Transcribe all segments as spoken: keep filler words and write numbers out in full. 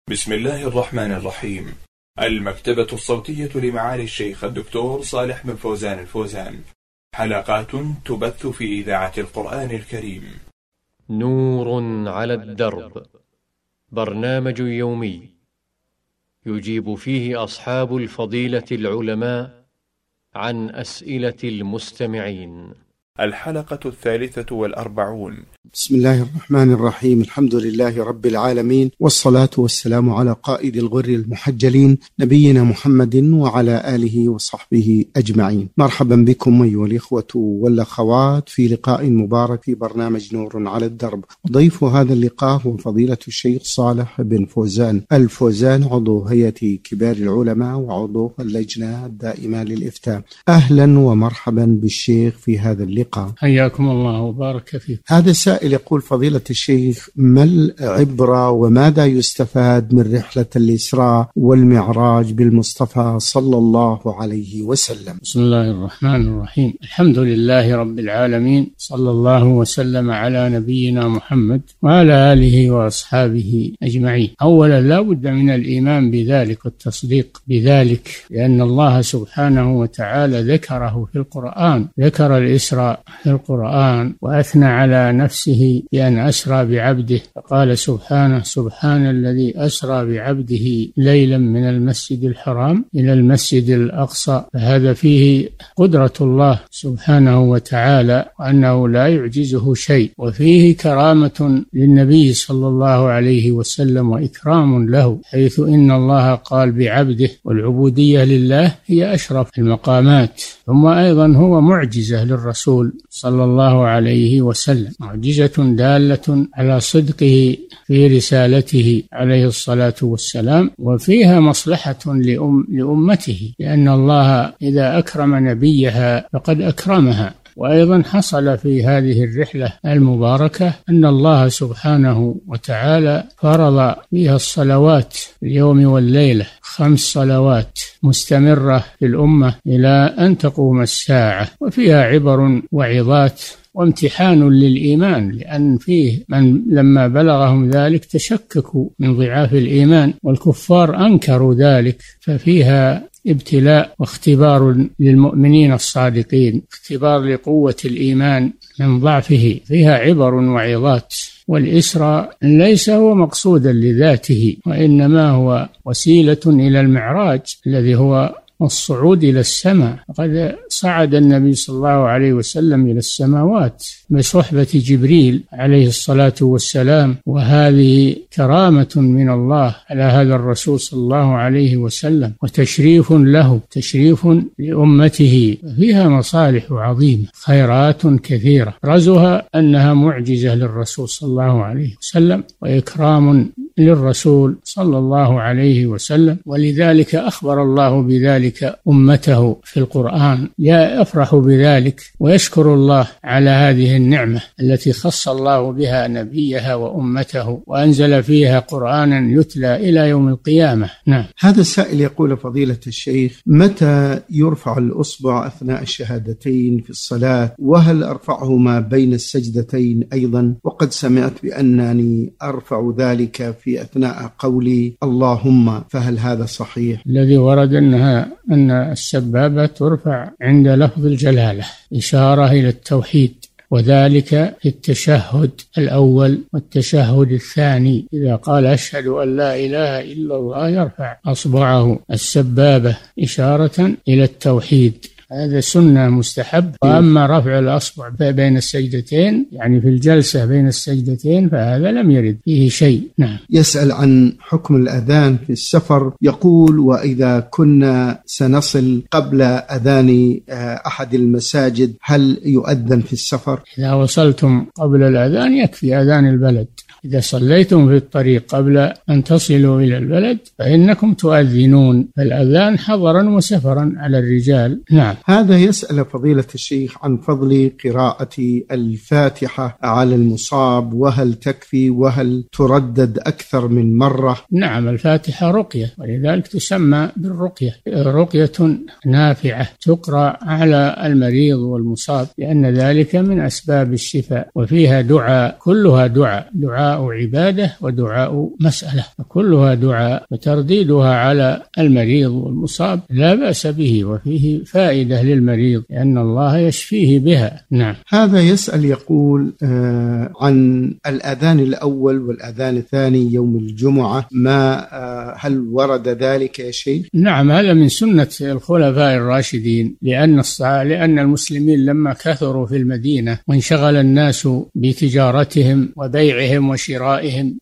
بسم الله الرحمن الرحيم. المكتبة الصوتية لمعالي الشيخ الدكتور صالح بن فوزان الفوزان، حلقات تبث في إذاعة القرآن الكريم. نور على الدرب، برنامج يومي يجيب فيه أصحاب الفضيلة العلماء عن أسئلة المستمعين. الحلقة الثالثة والأربعون. بسم الله الرحمن الرحيم. الحمد لله رب العالمين، والصلاة والسلام على قائد الغر المحجلين نبينا محمد وعلى آله وصحبه أجمعين. مرحبا بكم أيها الإخوة والأخوات في لقاء مبارك في برنامج نور على الدرب. وضيف هذا اللقاء هو فضيلة الشيخ صالح بن فوزان الفوزان، عضو هيئة كبار العلماء وعضو اللجنة الدائمة للإفتاء. أهلا ومرحبا بالشيخ في هذا اللقاء. حياكم الله وبارك فيك. هذا السائل يقول: فضيلة الشيخ، ما العبرة وماذا يستفاد من رحلة الإسراء والمعراج بالمصطفى صلى الله عليه وسلم؟ بسم الله الرحمن الرحيم. الحمد لله رب العالمين، صلى الله وسلم على نبينا محمد وعلى آله وأصحابه أجمعين. أولا لا بد من الإيمان بذلك والتصديق بذلك، لأن الله سبحانه وتعالى ذكره في القرآن، ذكر الإسراء في القرآن وأثنى على نفسه بأن أسرى بعبده، فقال سبحانه: سبحان الذي أسرى بعبده ليلا من المسجد الحرام إلى المسجد الأقصى. فهذا فيه قدرة الله سبحانه وتعالى وأنه لا يعجزه شيء، وفيه كرامة للنبي صلى الله عليه وسلم وإكرام له، حيث إن الله قال بعبده، والعبودية لله هي أشرف المقامات. ثم أيضا هو معجزة للرسول صلى الله عليه وسلم، معجزة دالة على صدقه في رسالته عليه الصلاة والسلام، وفيها مصلحة لأم لأمته، لأن الله إذا أكرم نبيها فقد أكرمها. وأيضا حصل في هذه الرحلة المباركة أن الله سبحانه وتعالى فرض فيها الصلوات في اليوم والليلة، خمس صلوات مستمرة في الأمة إلى أن تقوم الساعة، وفيها عبر وعظات وامتحان للإيمان، لأن فيه من لما بلغهم ذلك تشككوا من ضعاف الإيمان، والكفار أنكروا ذلك، ففيها ابتلاء واختبار للمؤمنين الصادقين، اختبار لقوة الإيمان من ضعفه، فيها عبر وعظات. والإسراء ليس هو مقصودا لذاته، وإنما هو وسيلة إلى المعراج الذي هو الصعود إلى السماء. قد صعد النبي صلى الله عليه وسلم إلى السماوات بصحبة جبريل عليه الصلاة والسلام، وهذه كرامة من الله على هذا الرسول صلى الله عليه وسلم، وتشريف له، تشريف لأمته، فيها مصالح عظيمة، خيرات كثيرة، رزها أنها معجزة للرسول صلى الله عليه وسلم وإكرام للرسول صلى الله عليه وسلم. ولذلك أخبر الله بذلك أمته في القرآن، يا أفرح بذلك ويشكر الله على هذه النعمة التي خص الله بها نبيها وأمته، وأنزل فيها قرآنا يتلى إلى يوم القيامة. نعم. هذا السائل يقول: فضيلة الشيخ، متى يرفع الأصبع أثناء الشهادتين في الصلاة؟ وهل أرفعهما بين السجدتين أيضا؟ وقد سمعت بأنني أرفع ذلك في أثناء قولي اللهم، فهل هذا صحيح؟ الذي ورد أنها أن السبابة ترفع عند لفظ الجلالة، إشارة إلى التوحيد، وذلك في التشهد الأول والتشهد الثاني. إذا قال أشهد أن لا إله إلا الله يرفع أصبعه السبابة إشارة إلى التوحيد، هذا سنة مستحب. وأما رفع الأصبع بين السجدتين، يعني في الجلسة بين السجدتين، فهذا لم يرد فيه شيء. نعم. يسأل عن حكم الأذان في السفر، يقول: وإذا كنا سنصل قبل أذان أحد المساجد هل يؤذن في السفر؟ إذا وصلتم قبل الأذان يكفي أذان البلد. إذا صليتم في الطريق قبل أن تصلوا إلى البلد فإنكم تؤذنون، فالأذان حضرا وسفرا على الرجال. نعم. هذا يسأل فضيلة الشيخ عن فضل قراءة الفاتحة على المصاب، وهل تكفي وهل تردد أكثر من مرة؟ نعم، الفاتحة رقية، ولذلك تسمى بالرقية، رقية نافعة تقرأ على المريض والمصاب، لأن ذلك من أسباب الشفاء، وفيها دعاء، كلها دعاء، دعاء دعاء عبادة ودعاء مسألة، كلها دعاء، وترديدها على المريض والمصاب لا بأس به، وفيه فائدة للمريض لأن الله يشفيه بها. نعم. هذا يسأل يقول آه عن الأذان الأول والأذان الثاني يوم الجمعة، ما آه هل ورد ذلك يا شيخ؟ نعم، هذا من سنة الخلفاء الراشدين، لأن لأن المسلمين لما كثروا في المدينة وانشغل الناس بتجارتهم وبيعهم وشرائهم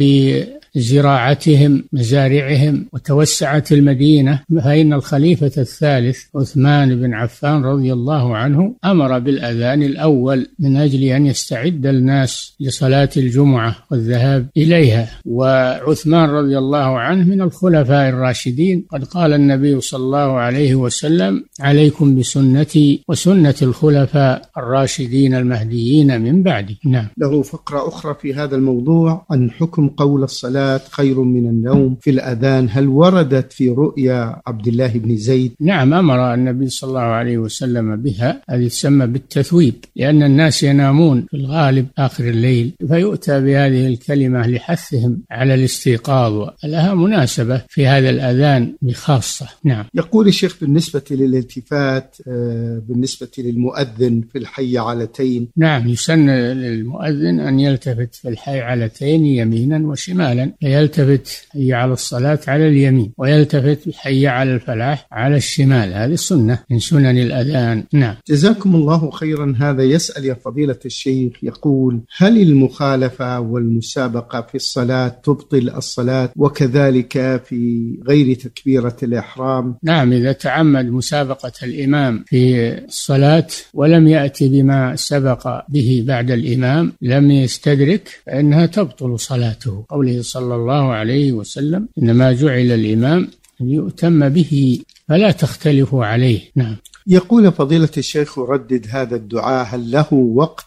وبزراعتهم مزارعهم وتوسعت المدينة، فإن الخليفة الثالث عثمان بن عفان رضي الله عنه أمر بالأذان الأول من أجل أن يستعد الناس لصلاة الجمعة والذهاب إليها. وعثمان رضي الله عنه من الخلفاء الراشدين، قد قال النبي صلى الله عليه وسلم: عليكم بسنتي وسنة الخلفاء الراشدين المهديين من بعدي. نعم. له فقرة أخرى في هذا الموضوع عن حكم قول الصلاة خير من النوم في الأذان، هل وردت في رؤيا عبد الله بن زيد؟ نعم، أمر النبي صلى الله عليه وسلم بها، هذه تسمى بالتثويب، لأن الناس ينامون في الغالب آخر الليل، فيؤتى بهذه الكلمة لحثهم على الاستيقاظ، ولها مناسبة في هذا الأذان بخاصة. نعم. يقول الشيخ بالنسبة للالتفات بالنسبة للمؤذن في الحي علتين. نعم، يسن للمؤذن أن يلتفت في الحي علتين يمينا وشمالا، يلتفت حي على الصلاة على اليمين، ويلتفت حي على الفلاح على الشمال، هذه السنة من سنن الأذان. نعم. جزاكم الله خيرا. هذا يسأل يا فضيلة الشيخ يقول: هل المخالفة والمسابقة في الصلاة تبطل الصلاة وكذلك في غير تكبيرة الإحرام؟ نعم، إذا تعمد مسابقة الإمام في الصلاة ولم يأتي بما سبق به بعد الإمام لم يستدرك فإنها تبطل صلاته، قوله صلى الله عليه وسلم: إنما جعل الإمام ليؤتم به فلا تختلفوا عليه. نعم. يقول فضيلة الشيخ: ردد هذا الدعاء، هل له وقت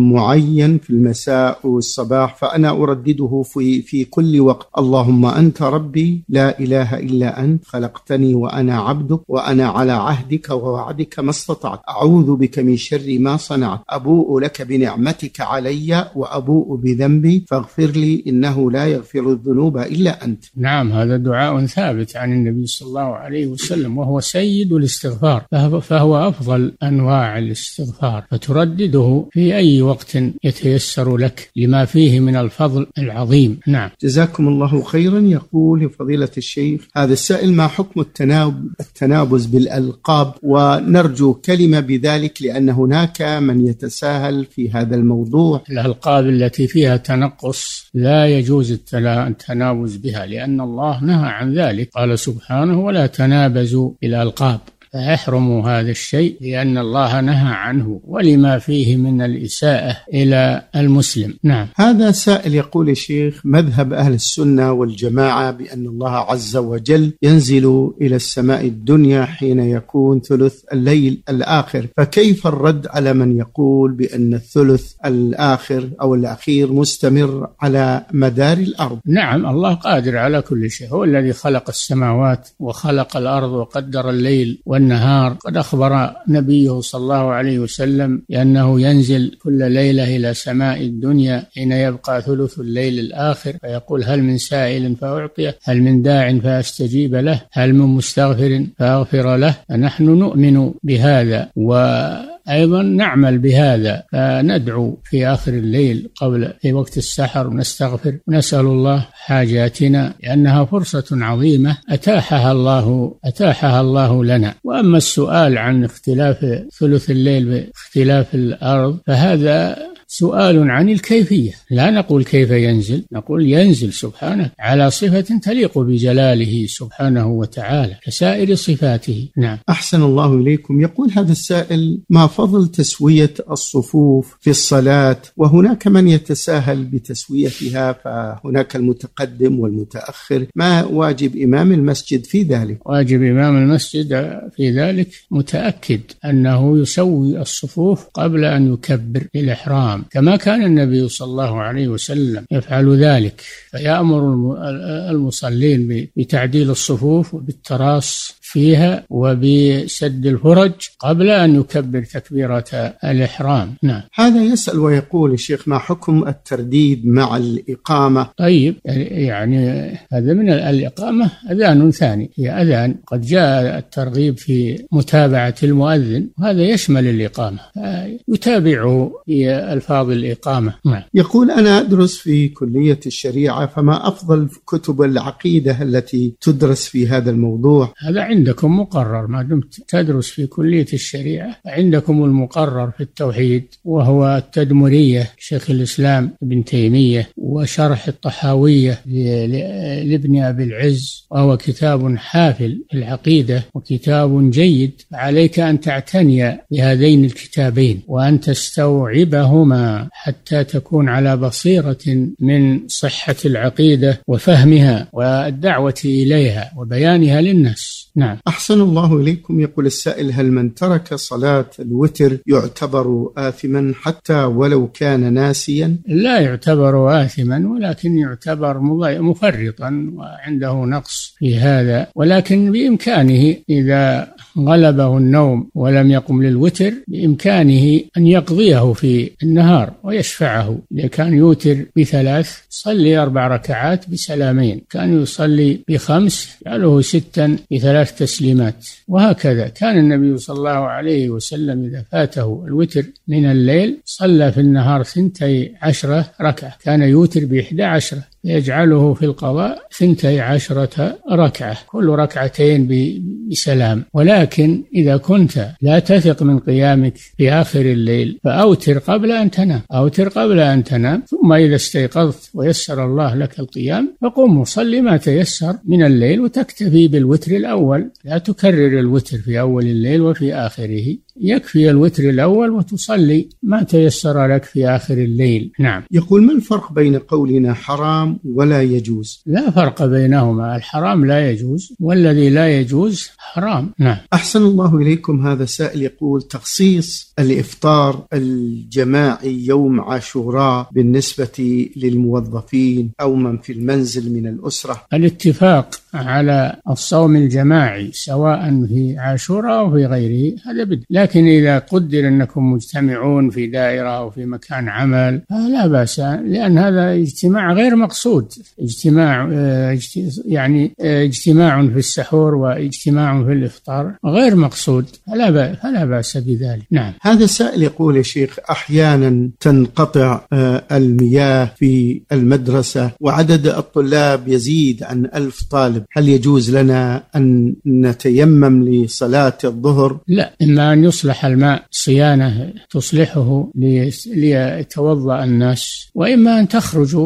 معين في المساء والصباح؟ فأنا أردده في, في كل وقت: اللهم أنت ربي لا إله إلا أنت، خلقتني وأنا عبدك، وأنا على عهدك ووعدك ما استطعت، أعوذ بك من شر ما صنعت، أبوء لك بنعمتك علي وأبوء بذنبي فاغفر لي إنه لا يغفر الذنوب إلا أنت. نعم، هذا دعاء ثابت عن النبي صلى الله عليه وسلم، وهو سيد الاستغفار، فهو أفضل أنواع الاستغفار، فتردده في أي وقت يتيسر لك لما فيه من الفضل العظيم. نعم. جزاكم الله خيرا. يقول فضيلة الشيخ: هذا السائل: ما حكم التناب التنابز بالألقاب؟ ونرجو كلمة بذلك لأن هناك من يتساهل في هذا الموضوع. الألقاب التي فيها تنقص لا يجوز التنابز بها، لأن الله نهى عن ذلك، قال سبحانه: ولا تنابزوا بالألقاب، فيحرم هذا الشيء لأن الله نهى عنه ولما فيه من الإساءة إلى المسلم. نعم. هذا سائل يقول: الشيخ، مذهب أهل السنة والجماعة بأن الله عز وجل ينزل إلى السماء الدنيا حين يكون ثلث الليل الآخر، فكيف الرد على من يقول بأن الثلث الآخر أو الأخير مستمر على مدار الأرض؟ نعم، الله قادر على كل شيء، هو الذي خلق السماوات وخلق الأرض وقدر الليل والنهار. قد أخبر نبيه صلى الله عليه وسلم بأنه ينزل كل ليلة إلى سماء الدنيا حين يبقى ثلث الليل الآخر، فيقول: هل من سائل فأعطيه، هل من داع فأستجيب له، هل من مستغفر فأغفر له. فنحن نؤمن بهذا وأيضا نعمل بهذا، فندعو في آخر الليل قبل في وقت السحر ونستغفر ونسأل الله حاجاتنا، لأنها فرصة عظيمة أتاحها الله أتاحها الله لنا. وأما السؤال عن اختلاف ثلث الليل باختلاف الأرض فهذا سؤال عن الكيفية، لا نقول كيف ينزل، نقول ينزل سبحانه على صفة تليق بجلاله سبحانه وتعالى كسائر صفاته. نعم. أحسن الله إليكم. يقول هذا السائل: ما فضل تسوية الصفوف في الصلاة؟ وهناك من يتساهل بتسويتها، فهناك المتقدم والمتأخر، ما واجب إمام المسجد في ذلك؟ واجب إمام المسجد في ذلك متأكد أنه يسوي الصفوف قبل أن يكبر الإحرام، كما كان النبي صلى الله عليه وسلم يفعل ذلك، فيأمر المصلين بتعديل الصفوف وبالتراص فيها وبسد الفرج قبل أن يكبر تكبيرة الإحرام. نعم. هذا يسأل ويقول الشيخ: ما حكم الترديد مع الإقامة؟ طيب، يعني هذا من الإقامة أذان ثاني، هي أذان، قد جاء الترغيب في متابعة المؤذن وهذا يشمل الإقامة، يتابعه في ألفاظ الإقامة. نعم. يقول: أنا أدرس في كلية الشريعة، فما أفضل كتب العقيدة التي تدرس في هذا الموضوع؟ هذا عندكم مقرر، ما دمت تدرس في كلية الشريعة عندكم المقرر في التوحيد، وهو التدمرية شيخ الإسلام ابن تيمية، وشرح الطحاوية لابن أبي العز، وهو كتاب حافل في العقيدة وكتاب جيد. عليك أن تعتني بهذين الكتابين وأن تستوعبهما حتى تكون على بصيرة من صحة العقيدة وفهمها والدعوة إليها وبيانها للناس. نعم. أحسن الله إليكم. يقول السائل: هل من ترك صلاة الوتر يعتبر آثما حتى ولو كان ناسيا؟ لا يعتبر آثما، ولكن يعتبر مفرطا وعنده نقص في هذا، ولكن بإمكانه إذا غلبه النوم ولم يقم للوتر بإمكانه أن يقضيه في النهار ويشفعه. إذا كان يوتر بثلاث صلي أربع ركعات بسلامين، كان يصلي بخمس جعله ستا بثلاث تسليمات، وهكذا كان النبي صلى الله عليه وسلم إذا فاته الوتر من الليل صلى في النهار ثنتي عشرة ركعة، كان يوتر بإحدى عشرة، يجعله في القضاء ثنتي عشرة ركعة، كل ركعتين بسلام. ولكن إذا كنت لا تثق من قيامك في آخر الليل فأوتر قبل أن تنام، أوتر قبل أن تنام، ثم إذا استيقظت ويسر الله لك القيام فقم وصلي ما تيسر من الليل وتكتفي بالوتر الأول، لا تكرر الوتر في أول الليل وفي آخره، يكفي الوتر الأول وتصلي ما تيسر لك في آخر الليل. نعم. يقول: ما الفرق بين قولنا حرام ولا يجوز؟ لا فرق بينهما، الحرام لا يجوز والذي لا يجوز حرام. نعم. أحسن الله إليكم. هذا سائل يقول: تخصيص الإفطار الجماعي يوم عاشوراء بالنسبة للموظفين أو من في المنزل من الأسرة. الاتفاق على الصوم الجماعي سواء في عاشوراء أو في غيره هذا بدء، لكن إذا قدر أنكم مجتمعون في دائرة أو في مكان عمل فلا بأس، لأن هذا اجتماع غير مقصود، اجتماع يعني اجتماع في السحور واجتماع في الإفطار غير مقصود، فلا فلا بأس بذلك. نعم. هذا السائل يقول: يا شيخ، أحيانا تنقطع المياه في المدرسة وعدد الطلاب يزيد عن ألف طالب، هل يجوز لنا أن نتيمم لصلاة الظهر؟ لا، إما أن يصلح الماء صيانة تصلحه ليتوضأ الناس، وإما أن تخرجوا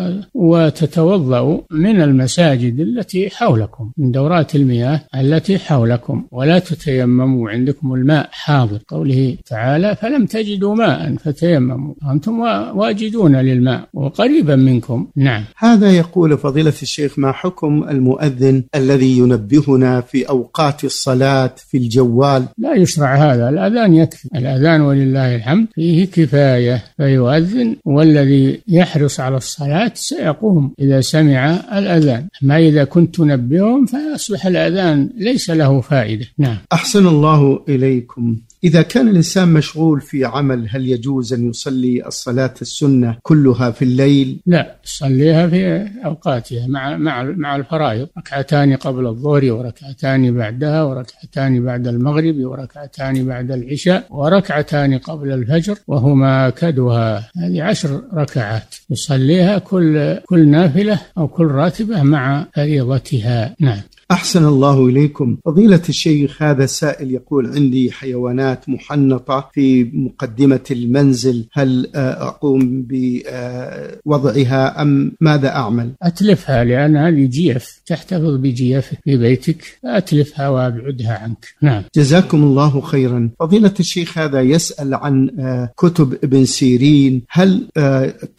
وتتوضأوا من المساجد التي حولكم، من دورات المياه التي حولكم، ولا تتيمموا عندكم الماء حاضر، قوله تعالى: فلم تجدوا ماء فتيمموا، أنتم واجدون للماء وقريبا منكم. نعم. هذا يقول: فضيلة الشيخ، ما حكم المؤذن الذي ينبهنا في أوقات الصلاة في الجوال؟ لا يشرع هذا، الأذان يكفي، الأذان ولله الحمد فيه كفاية، فيؤذن والذي يحرص على الصلاة سيقوم إذا سمع الأذان، ما إذا كنت تنبههم فيصبح الأذان ليس له فائدة. نعم. أحسن الله إليكم. إذا كان الإنسان مشغول في عمل هل يجوز أن يصلي الصلاة السنة كلها في الليل؟ لا، صليها في أوقاتها مع مع مع الفرائض، ركعتان قبل الظهر وركعتان بعدها وركعتان بعد المغرب وركعتان بعد العشاء وركعتان قبل الفجر، وهما كدها، هذه عشر ركعات يصليها كل كل نافلة أو كل راتبة مع فريضتها. نعم. أحسن الله إليكم. فضيلة الشيخ، هذا سائل يقول: عندي حيوانات محنطة في مقدمة المنزل، هل أقوم بوضعها أم ماذا أعمل؟ أتلفها، لأن هذه جيف تحتفظ بجيفك في بيتك، أتلفها وأبعدها عنك. نعم. جزاكم الله خيرا. فضيلة الشيخ، هذا يسأل عن كتب ابن سيرين، هل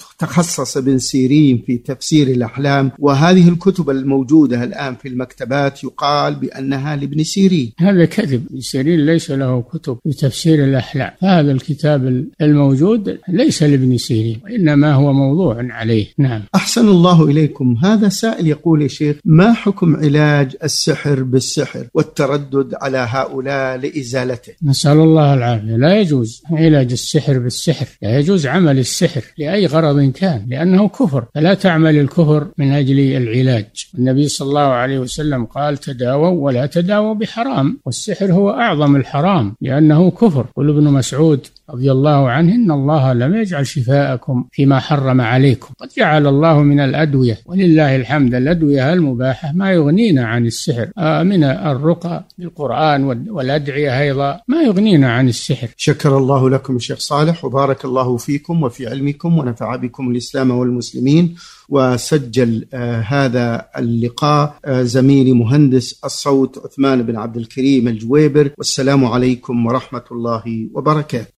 تخصص ابن سيرين في تفسير الأحلام؟ وهذه الكتب الموجودة الآن في المكتبات روايات يقال بأنها لابن سيرين. هذا كذب، ابن سيرين ليس له كتب في تفسير الأحلام، هذا الكتاب الموجود ليس لابن سيرين وإنما هو موضوع عليه. نعم. أحسن الله إليكم. هذا سائل يقول يا شيخ: ما حكم علاج السحر بالسحر والتردد على هؤلاء لإزالته؟ نسأل الله العافية. لا يجوز علاج السحر بالسحر، لا يجوز عمل السحر لأي غرض كان، لأنه كفر، فلا تعمل الكفر من أجل العلاج. النبي صلى الله عليه وسلم قال: تداووا ولا تداووا بحرام، والسحر هو أعظم الحرام لأنه كفر. قال ابن مسعود رضي الله عنه: إن الله لم يجعل شفاءكم فيما حرم عليكم، قد جعل الله من الأدوية ولله الحمد الأدوية المباحة ما يغنينا عن السحر، آه من الرقى بالقرآن والأدعية أيضا ما يغنينا عن السحر. شكر الله لكم الشيخ صالح، وبارك الله فيكم وفي علمكم، ونفع بكم الإسلام والمسلمين. وسجل آه هذا اللقاء آه زميلي مهندس الصوت عثمان بن عبد الكريم الجويبر. والسلام عليكم ورحمة الله وبركاته.